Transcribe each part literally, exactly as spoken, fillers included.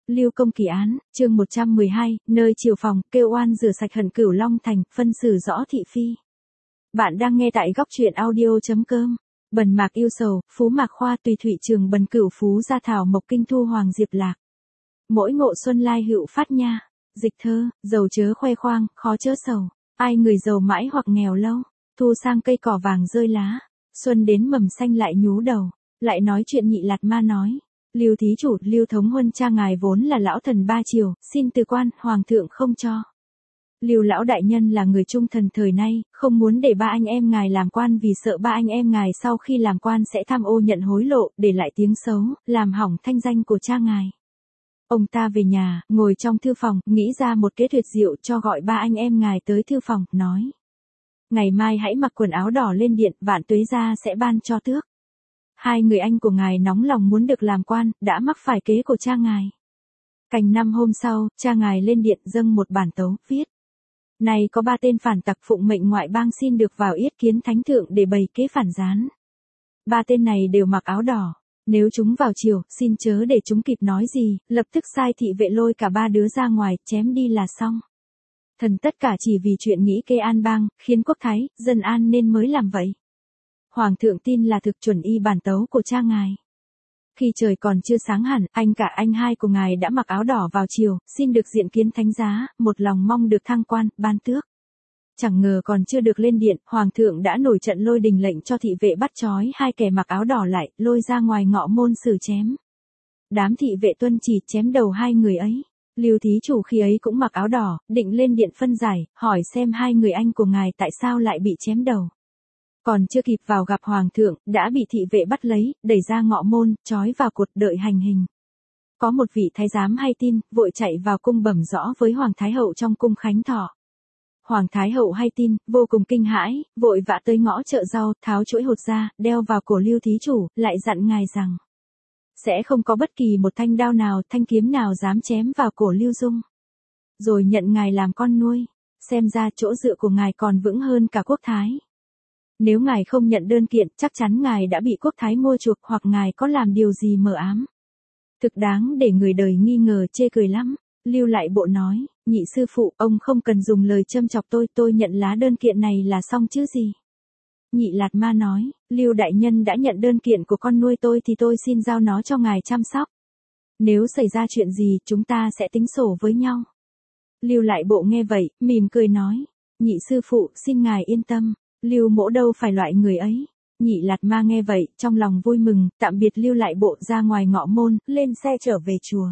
Lưu Công kỳ án, chương một trăm mười hai, nơi triều phòng, kêu oan rửa sạch hận Cửu Long Thành, phân xử rõ thị phi. Bạn đang nghe tại góc truyện audio chấm com. Bần mạc yêu sầu, phú mạc khoa tùy thụy trường bần cửu phú gia thảo mộc kinh thu hoàng diệp lạc. Mỗi ngộ xuân lai hữu phát nha. Dịch thơ, giàu chớ khoe khoang, khó chớ sầu. Ai người giàu mãi hoặc nghèo lâu. Thu sang cây cỏ vàng rơi lá. Xuân đến mầm xanh lại nhú đầu. Lại nói chuyện Nhị Lạt Ma nói. Lưu thí chủ, Lưu Thống Huân cha ngài vốn là lão thần ba triều, xin từ quan, hoàng thượng không cho. Lưu lão đại nhân là người trung thần thời nay, không muốn để ba anh em ngài làm quan vì sợ ba anh em ngài sau khi làm quan sẽ tham ô nhận hối lộ, để lại tiếng xấu, làm hỏng thanh danh của cha ngài. Ông ta về nhà, ngồi trong thư phòng, nghĩ ra một kế tuyệt diệu cho gọi ba anh em ngài tới thư phòng, nói. Ngày mai hãy mặc quần áo đỏ lên điện, Vạn Tuế gia sẽ ban cho tước. Hai người anh của ngài nóng lòng muốn được làm quan, đã mắc phải kế của cha ngài. Cành năm hôm sau, cha ngài lên điện dâng một bản tấu, viết. Này có ba tên phản tặc phụng mệnh ngoại bang xin được vào yết kiến thánh thượng để bày kế phản gián. Ba tên này đều mặc áo đỏ. Nếu chúng vào triều, xin chớ để chúng kịp nói gì, lập tức sai thị vệ lôi cả ba đứa ra ngoài, chém đi là xong. Thần tất cả chỉ vì chuyện nghĩ kê an bang, khiến quốc thái, dân an nên mới làm vậy. Hoàng thượng tin là thực chuẩn y bản tấu của cha ngài. Khi trời còn chưa sáng hẳn, anh cả anh hai của ngài đã mặc áo đỏ vào triều, xin được diện kiến thánh giá, một lòng mong được thăng quan, ban tước. Chẳng ngờ còn chưa được lên điện, hoàng thượng đã nổi trận lôi đình lệnh cho thị vệ bắt trói hai kẻ mặc áo đỏ lại, lôi ra ngoài ngọ môn xử chém. Đám thị vệ tuân chỉ chém đầu hai người ấy. Lưu thí chủ khi ấy cũng mặc áo đỏ, định lên điện phân giải, hỏi xem hai người anh của ngài tại sao lại bị chém đầu. Còn chưa kịp vào gặp hoàng thượng, đã bị thị vệ bắt lấy, đẩy ra ngọ môn, trói vào cột đợi hành hình. Có một vị thái giám hay tin, vội chạy vào cung bẩm rõ với hoàng thái hậu trong cung khánh thọ. Hoàng thái hậu hay tin, vô cùng kinh hãi, vội vã tới ngõ chợ rau, tháo chuỗi hột ra, đeo vào cổ Lưu thí chủ, lại dặn ngài rằng sẽ không có bất kỳ một thanh đao nào, thanh kiếm nào dám chém vào cổ Lưu Dung. Rồi nhận ngài làm con nuôi, xem ra chỗ dựa của ngài còn vững hơn cả quốc thái. Nếu ngài không nhận đơn kiện, chắc chắn ngài đã bị quốc thái mua chuộc hoặc ngài có làm điều gì mờ ám. Thực đáng để người đời nghi ngờ chê cười lắm. Lưu Lại Bộ nói, nhị sư phụ, ông không cần dùng lời châm chọc tôi, tôi nhận lá đơn kiện này là xong chứ gì. Nhị Lạt Ma nói, Lưu đại nhân đã nhận đơn kiện của con nuôi tôi thì tôi xin giao nó cho ngài chăm sóc. Nếu xảy ra chuyện gì, chúng ta sẽ tính sổ với nhau. Lưu Lại Bộ nghe vậy, mỉm cười nói, nhị sư phụ, xin ngài yên tâm. Lưu mỗ đâu phải loại người ấy. Nhị Lạt Ma nghe vậy, trong lòng vui mừng, tạm biệt Lưu Lại Bộ ra ngoài ngọ môn, lên xe trở về chùa.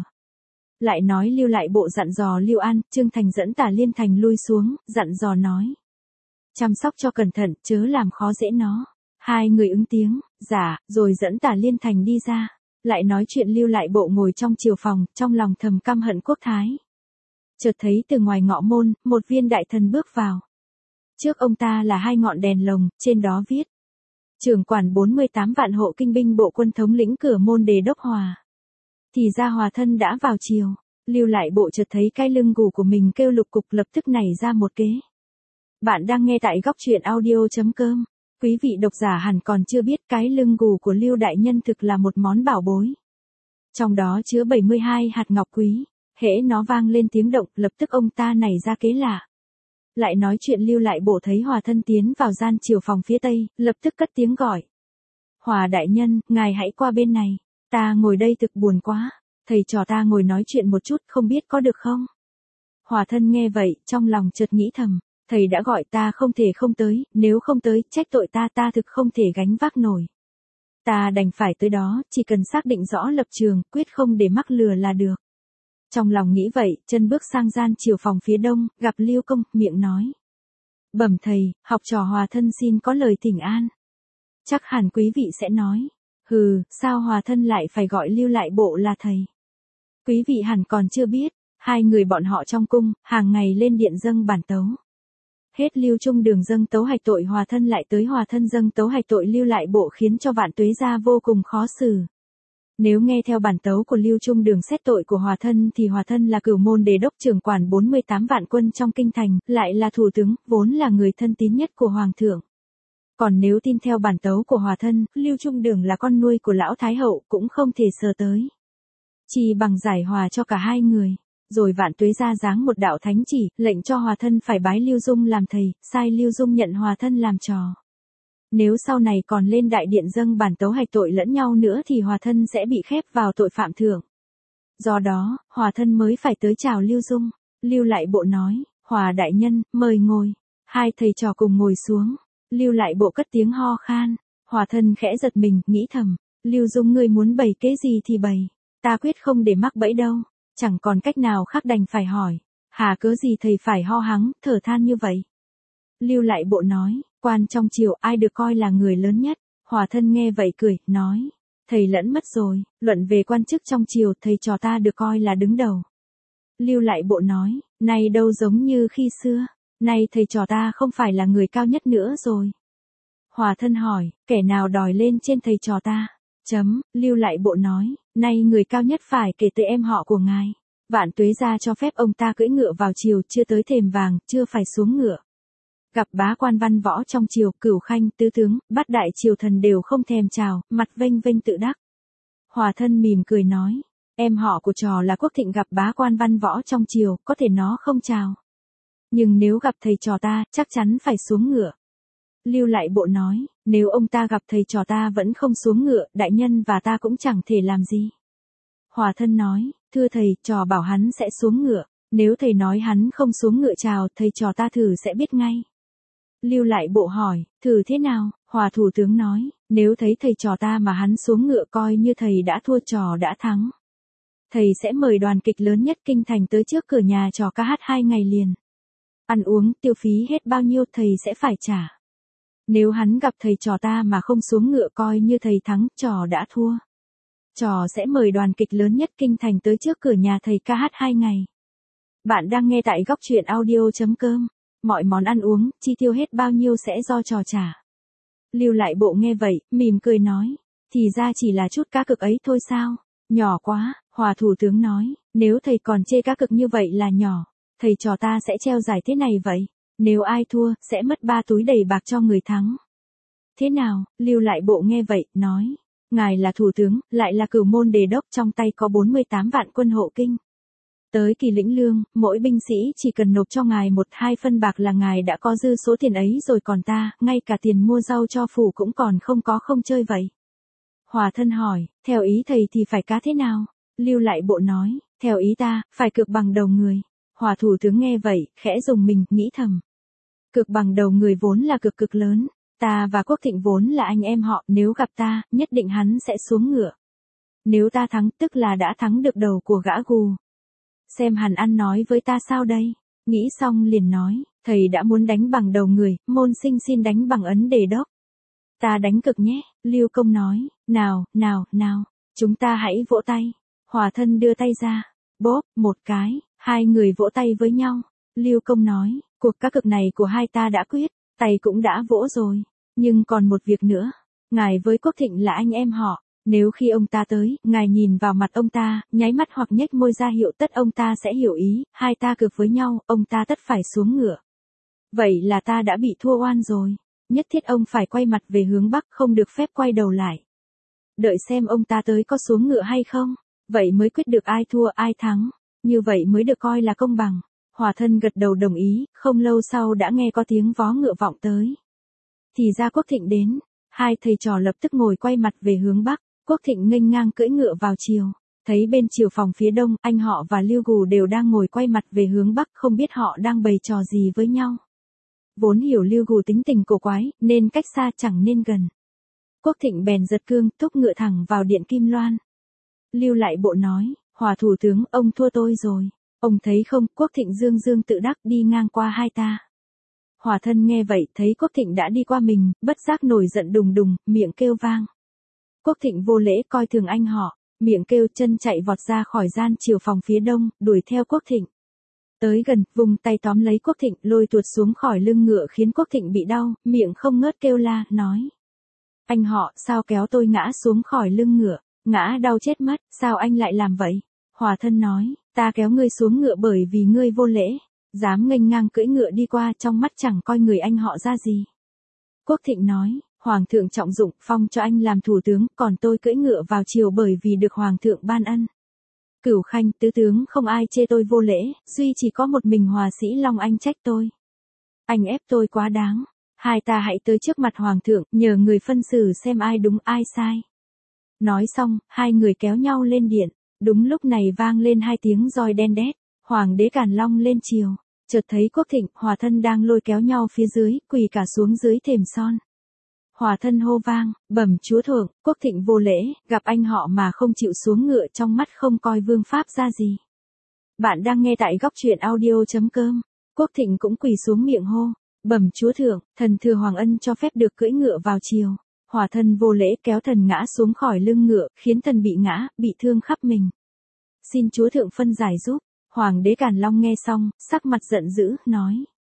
Lại nói Lưu Lại Bộ dặn dò Lưu An, Trương Thành dẫn Tả Liên Thành lui xuống, dặn dò nói. Chăm sóc cho cẩn thận, chớ làm khó dễ nó. Hai người ứng tiếng, dạ, rồi dẫn Tả Liên Thành đi ra. Lại nói chuyện Lưu Lại Bộ ngồi trong triều phòng, trong lòng thầm căm hận quốc thái. Chợt thấy từ ngoài ngọ môn, một viên đại thần bước vào. Trước ông ta là hai ngọn đèn lồng, trên đó viết. Trưởng quản bốn mươi tám vạn hộ kinh binh bộ quân thống lĩnh cửa môn Đề Đốc Hòa. Thì ra Hòa thân đã vào triều. Lưu Lại Bộ chợt thấy cái lưng gù của mình kêu lục cục, lập tức nảy ra một kế. Bạn đang nghe tại góc truyện audio chấm com. Quý vị độc giả hẳn còn chưa biết cái lưng gù của Lưu đại nhân thực là một món bảo bối. Trong đó chứa bảy mươi hai hạt ngọc quý. Hễ nó vang lên tiếng động, lập tức ông ta nảy ra kế lạ. Lại nói chuyện Lưu Lại Bộ thấy Hòa thân tiến vào gian triều phòng phía tây, lập tức cất tiếng gọi. Hòa đại nhân, ngài hãy qua bên này. Ta ngồi đây thực buồn quá. Thầy trò ta ngồi nói chuyện một chút, không biết có được không? Hòa thân nghe vậy, trong lòng chợt nghĩ thầm. Thầy đã gọi ta không thể không tới, nếu không tới, trách tội ta ta thực không thể gánh vác nổi. Ta đành phải tới đó, chỉ cần xác định rõ lập trường, quyết không để mắc lừa là được. Trong lòng nghĩ vậy, chân bước sang gian triều phòng phía đông, gặp Lưu Công, miệng nói. Bẩm thầy, học trò Hòa thân xin có lời thỉnh an. Chắc hẳn quý vị sẽ nói. Hừ, sao Hòa thân lại phải gọi Lưu Lại Bộ là thầy? Quý vị hẳn còn chưa biết, hai người bọn họ trong cung, hàng ngày lên điện dâng bản tấu. Hết Lưu Trung Đường dâng tấu hạch tội Hòa thân lại tới Hòa thân dâng tấu hạch tội Lưu Lại Bộ khiến cho Vạn Tuế gia vô cùng khó xử. Nếu nghe theo bản tấu của Lưu Trung Đường xét tội của Hòa thân thì Hòa thân là cửu môn Đề Đốc trưởng quản bốn mươi tám vạn quân trong kinh thành, lại là thủ tướng, vốn là người thân tín nhất của Hoàng thượng. Còn nếu tin theo bản tấu của Hòa thân, Lưu Trung Đường là con nuôi của lão Thái hậu cũng không thể sờ tới. chi bằng giải hòa cho cả hai người. Rồi Vạn Tuế ra giáng một đạo thánh chỉ, lệnh cho Hòa Thân phải bái Lưu Dung làm thầy, sai Lưu Dung nhận Hòa Thân làm trò. Nếu sau này còn lên đại điện dâng bản tấu hạch tội lẫn nhau nữa thì Hòa Thân sẽ bị khép vào tội phạm thượng. Do đó, Hòa Thân mới phải tới chào Lưu Dung. Lưu Lại Bộ nói, Hòa đại nhân, mời ngồi. Hai thầy trò cùng ngồi xuống. Lưu Lại Bộ cất tiếng ho khan. Hòa Thân khẽ giật mình, nghĩ thầm, Lưu Dung ngươi muốn bày kế gì thì bày. Ta quyết không để mắc bẫy đâu. Chẳng còn cách nào khác đành phải hỏi. Hà cớ gì thầy phải ho hắng, thở than như vậy? Lưu Lại Bộ nói, quan trong triều ai được coi là người lớn nhất? Hòa Thân nghe vậy cười, nói, thầy lẫn mất rồi, luận về quan chức trong triều thầy trò ta được coi là đứng đầu. Lưu Lại Bộ nói, nay đâu giống như khi xưa, nay thầy trò ta không phải là người cao nhất nữa rồi. Hòa Thân hỏi, kẻ nào đòi lên trên thầy trò ta? Chấm, Lưu Lại Bộ nói, nay người cao nhất phải kể tới em họ của ngài. Vạn Tuế ra cho phép ông ta cưỡi ngựa vào triều, chưa tới thềm vàng, chưa phải xuống ngựa. Gặp bá quan văn võ trong triều, Cửu Khanh, tứ tướng, bát đại triều thần đều không thèm chào, mặt vênh vênh tự đắc. Hòa Thân mỉm cười nói, em họ của trò là Quốc Thịnh gặp bá quan văn võ trong triều, có thể nó không chào. Nhưng nếu gặp thầy trò ta, chắc chắn phải xuống ngựa. Lưu Lại Bộ nói, nếu ông ta gặp thầy trò ta vẫn không xuống ngựa, đại nhân và ta cũng chẳng thể làm gì. Hòa Thân nói, thưa thầy, trò bảo hắn sẽ xuống ngựa. Nếu thầy nói hắn không xuống ngựa chào, thầy trò ta thử sẽ biết ngay. Lưu Lại Bộ hỏi, thử thế nào? Hòa thủ tướng nói, nếu thấy thầy trò ta mà hắn xuống ngựa coi như thầy đã thua, trò đã thắng. Thầy sẽ mời đoàn kịch lớn nhất kinh thành tới trước cửa nhà trò ca hát hai ngày liền. Ăn uống, tiêu phí hết bao nhiêu thầy sẽ phải trả. Nếu hắn gặp thầy trò ta mà không xuống ngựa coi như thầy thắng, trò đã thua. Trò sẽ mời đoàn kịch lớn nhất kinh thành tới trước cửa nhà thầy ca hát hai ngày. Bạn đang nghe tại góc truyện audio chấm com. Mọi món ăn uống, chi tiêu hết bao nhiêu sẽ do trò trả. Lưu Lại Bộ nghe vậy, mỉm cười nói, thì ra chỉ là chút cá cực ấy thôi sao? Nhỏ quá. Hòa thủ tướng nói, nếu thầy còn chê cá cực như vậy là nhỏ, thầy trò ta sẽ treo giải thế này vậy. Nếu ai thua, sẽ mất ba túi đầy bạc cho người thắng. Thế nào? Lưu Lại Bộ nghe vậy, nói, ngài là thủ tướng, lại là cửu môn đề đốc, trong tay có bốn mươi tám vạn quân hộ kinh. Tới kỳ lĩnh lương, mỗi binh sĩ chỉ cần nộp cho ngài một hai phân bạc là ngài đã có dư số tiền ấy rồi, còn ta, ngay cả tiền mua rau cho phủ cũng còn không có, không chơi vậy. Hòa Thân hỏi, theo ý thầy thì phải cá thế nào? Lưu Lại Bộ nói, theo ý ta, phải cược bằng đầu người. Hòa thủ tướng nghe vậy, khẽ rùng mình, nghĩ thầm. Cược bằng đầu người vốn là cược cực lớn. Ta và Quốc Thịnh vốn là anh em họ, nếu gặp ta, nhất định hắn sẽ xuống ngựa. Nếu ta thắng, tức là đã thắng được đầu của gã gù. Xem hắn ăn nói với ta sao đây? Nghĩ xong liền nói, thầy đã muốn đánh bằng đầu người, môn sinh xin đánh bằng ấn đề đốc. Ta đánh cực nhé. Lưu Công nói, nào, nào, nào, chúng ta hãy vỗ tay. Hòa Thân đưa tay ra, bóp, một cái, hai người vỗ tay với nhau. Lưu Công nói, cuộc cá cược này của hai ta đã quyết, tay cũng đã vỗ rồi, nhưng còn một việc nữa. Ngài với Quốc Thịnh là anh em họ, nếu khi ông ta tới, ngài nhìn vào mặt ông ta, nháy mắt hoặc nhếch môi ra hiệu tất ông ta sẽ hiểu ý, hai ta cược với nhau, ông ta tất phải xuống ngựa. Vậy là ta đã bị thua oan rồi, nhất thiết ông phải quay mặt về hướng Bắc, không được phép quay đầu lại. Đợi xem ông ta tới có xuống ngựa hay không, vậy mới quyết được ai thua ai thắng, như vậy mới được coi là công bằng. Hòa Thân gật đầu đồng ý, không lâu sau đã nghe có tiếng vó ngựa vọng tới. Thì ra Quốc Thịnh đến, hai thầy trò lập tức ngồi quay mặt về hướng Bắc. Quốc Thịnh nghênh ngang cưỡi ngựa vào triều, thấy bên triều phòng phía đông, anh họ và Lưu Gù đều đang ngồi quay mặt về hướng Bắc, không biết họ đang bày trò gì với nhau. Vốn hiểu Lưu Gù tính tình cổ quái, nên cách xa chẳng nên gần. Quốc Thịnh bèn giật cương, thúc ngựa thẳng vào điện Kim Loan. Lưu Lại Bộ nói, Hòa thủ tướng, ông thua tôi rồi. Ông thấy không, Quốc Thịnh dương dương tự đắc đi ngang qua hai ta. Hòa Thân nghe vậy, thấy Quốc Thịnh đã đi qua mình, bất giác nổi giận đùng đùng, miệng kêu vang. Quốc Thịnh vô lễ coi thường anh họ, miệng kêu, chân chạy vọt ra khỏi gian triều phòng phía đông, đuổi theo Quốc Thịnh. Tới gần, vùng tay tóm lấy Quốc Thịnh, lôi tuột xuống khỏi lưng ngựa khiến Quốc Thịnh bị đau, miệng không ngớt kêu la, nói. Anh họ, sao kéo tôi ngã xuống khỏi lưng ngựa, ngã đau chết mất, sao anh lại làm vậy? Hòa Thân nói, ta kéo ngươi xuống ngựa bởi vì ngươi vô lễ, dám nghênh ngang cưỡi ngựa đi qua, trong mắt chẳng coi người anh họ ra gì. Quốc Thịnh nói, Hoàng thượng trọng dụng, phong cho anh làm thủ tướng, còn tôi cưỡi ngựa vào triều bởi vì được Hoàng thượng ban ân. Cửu Khanh, tứ tướng không ai chê tôi vô lễ, duy chỉ có một mình hòa sĩ Long Anh trách tôi. Anh ép tôi quá đáng. Hai ta hãy tới trước mặt hoàng thượng, nhờ người phân xử xem ai đúng ai sai. Nói xong, hai người kéo nhau lên điện. Đúng lúc này vang lên hai tiếng roi đen đét. Hoàng đế Càn Long lên triều. Chợt thấy Quốc Thịnh, Hòa Thân đang lôi kéo nhau phía dưới, quỳ cả xuống dưới thềm son. Hòa Thân hô vang, bẩm chúa thượng, Quốc Thịnh vô lễ, gặp anh họ mà không chịu xuống ngựa, trong mắt không coi vương pháp ra gì. Bạn đang nghe tại góc truyện audio chấm com. Quốc Thịnh cũng quỳ xuống miệng hô, bẩm chúa thượng, thần thừa Hoàng Ân cho phép được cưỡi ngựa vào triều. Hòa Thân vô lễ kéo thần ngã xuống khỏi lưng ngựa, khiến thần bị ngã, bị thương khắp mình. Xin chúa thượng phân giải giúp. Hoàng đế Càn Long nghe xong, sắc mặt giận dữ, nói.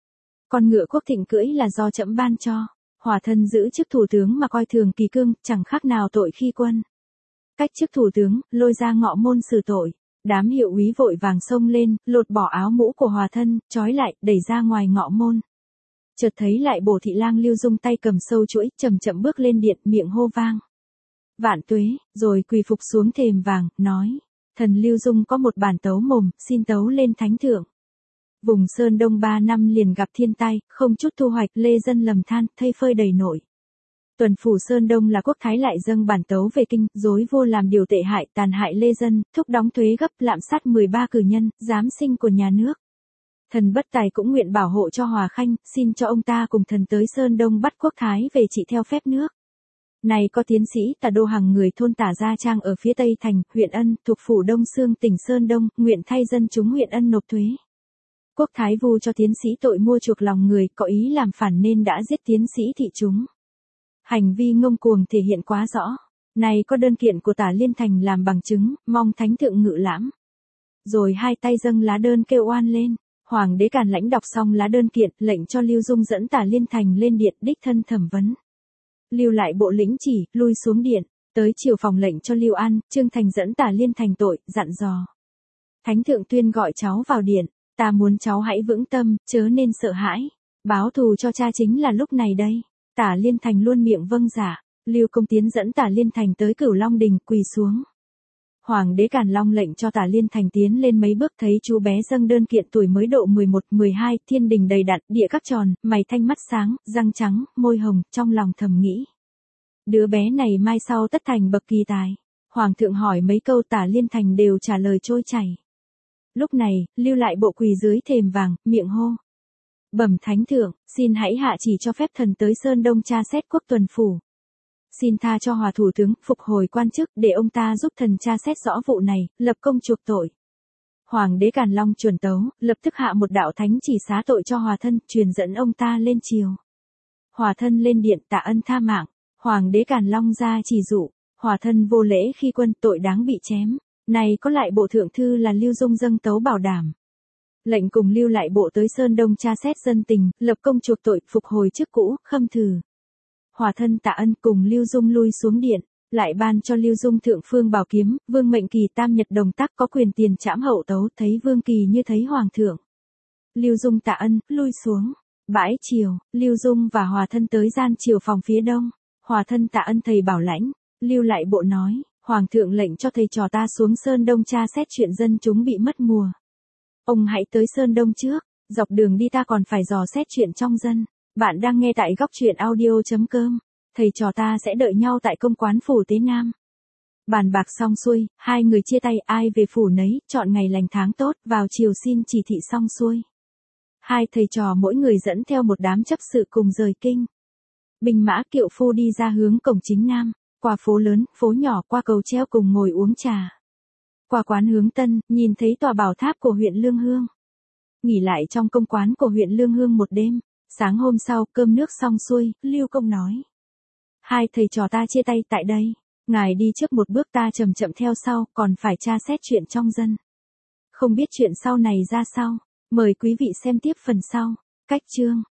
Con ngựa Quốc Thịnh cưỡi là do trẫm ban cho. Hòa Thân giữ chức thủ tướng mà coi thường kỳ cương, chẳng khác nào tội khi quân. Cách chức thủ tướng, lôi ra ngọ môn xử tội. Đám hiệu úy vội vàng xông lên, lột bỏ áo mũ của Hòa Thân, trói lại, đẩy ra ngoài ngọ môn. Chợt thấy lại bổ thị lang Lưu Dung tay cầm sâu chuỗi, chậm chậm bước lên điện, miệng hô vang. Vạn tuế, rồi quỳ phục xuống thềm vàng, nói. Thần Lưu Dung có một bản tấu mồm, xin tấu lên thánh thượng. Vùng Sơn Đông ba năm liền gặp thiên tai, không chút thu hoạch, lê dân lầm than, thây phơi đầy nổi. Tuần phủ Sơn Đông là quốc thái lại dâng bản tấu về kinh, dối vô làm điều tệ hại, tàn hại lê dân, thúc đóng thuế gấp, lạm sát mười ba cử nhân, giám sinh của nhà nước. Thần bất tài cũng nguyện bảo hộ cho Hòa Khanh, xin cho ông ta cùng thần tới Sơn Đông bắt quốc thái về trị theo phép nước. Này có tiến sĩ Tả Đô Hằng người thôn Tả Gia Trang ở phía Tây Thành, huyện Ân, thuộc phủ Đông Xương tỉnh Sơn Đông, nguyện thay dân chúng huyện Ân nộp thuế. Quốc thái vu cho tiến sĩ tội mua chuộc lòng người, có ý làm phản nên đã giết tiến sĩ thị chúng. Hành vi ngông cuồng thể hiện quá rõ. Này có đơn kiện của Tả Liên Thành làm bằng chứng, mong thánh thượng ngự lãm. Rồi hai tay dâng lá đơn kêu oan lên. Hoàng đế Càn Lãnh đọc xong lá đơn kiện, lệnh cho Lưu Dung dẫn Tả Liên Thành lên điện đích thân thẩm vấn. Lưu lại bộ lĩnh chỉ, lui xuống điện, tới chiều phòng lệnh cho Lưu An, Trương Thành dẫn Tả Liên Thành tội, dặn dò. Thánh thượng tuyên gọi cháu vào điện, ta muốn cháu hãy vững tâm, chớ nên sợ hãi. Báo thù cho cha chính là lúc này đây. Tả Liên Thành luôn miệng vâng dạ. Lưu Công Tiến dẫn Tả Liên Thành tới Cửu Long Đình, quỳ xuống. Hoàng đế Càn Long lệnh cho Tả Liên Thành tiến lên mấy bước, thấy chú bé dâng đơn kiện tuổi mới độ mười một, mười hai, thiên đình đầy đặn, địa các tròn, mày thanh mắt sáng, răng trắng, môi hồng, trong lòng thầm nghĩ. Đứa bé này mai sau tất thành bậc kỳ tài. Hoàng thượng hỏi mấy câu Tả Liên Thành đều trả lời trôi chảy. Lúc này, Lưu lại bộ quỳ dưới thềm vàng, miệng hô. Bẩm thánh thượng, xin hãy hạ chỉ cho phép thần tới Sơn Đông tra xét quốc tuần phủ. Xin tha cho Hòa thủ tướng, phục hồi quan chức, để ông ta giúp thần tra xét rõ vụ này, lập công chuộc tội. Hoàng đế Càn Long chuẩn tấu, lập tức hạ một đạo thánh chỉ xá tội cho Hòa Thân, truyền dẫn ông ta lên triều. Hòa Thân lên điện tạ ân tha mạng. Hoàng đế Càn Long ra chỉ dụ, Hòa Thân vô lễ khi quân, tội đáng bị chém. Này có lại bộ thượng thư là Lưu Dung dâng tấu bảo đảm. Lệnh cùng Lưu lại bộ tới Sơn Đông tra xét dân tình, lập công chuộc tội, phục hồi chức cũ, khâm thử. Hòa Thân tạ ân cùng Lưu Dung lui xuống điện, lại ban cho Lưu Dung thượng phương bảo kiếm, vương mệnh kỳ tam nhật đồng tác có quyền tiền trảm hậu tấu, thấy vương kỳ như thấy hoàng thượng. Lưu Dung tạ ân, lui xuống. Bãi triều, Lưu Dung và Hòa Thân tới gian triều phòng phía đông. Hòa Thân tạ ân thầy bảo lãnh, Lưu lại bộ nói, hoàng thượng lệnh cho thầy trò ta xuống Sơn Đông tra xét chuyện dân chúng bị mất mùa. Ông hãy tới Sơn Đông trước, dọc đường đi ta còn phải dò xét chuyện trong dân. Bạn đang nghe tại góc truyện audio chấm com. Thầy trò ta sẽ đợi nhau tại công quán phủ Tế Nam. Bàn bạc xong xuôi, hai người chia tay, ai về phủ nấy, chọn ngày lành tháng tốt, vào chiều xin chỉ thị xong xuôi. Hai thầy trò mỗi người dẫn theo một đám chấp sự cùng rời kinh. Binh mã kiệu phu đi ra hướng cổng chính nam, qua phố lớn, phố nhỏ, qua cầu treo cùng ngồi uống trà. Qua quán hướng Tân, nhìn thấy tòa bảo tháp của huyện Lương Hương. Nghỉ lại trong công quán của huyện Lương Hương một đêm. Sáng hôm sau, cơm nước xong xuôi, Lưu Công nói. Hai thầy trò ta chia tay tại đây. Ngài đi trước một bước, ta chậm chậm theo sau, còn phải tra xét chuyện trong dân. Không biết chuyện sau này ra sao. Mời quý vị xem tiếp phần sau. Cách chương.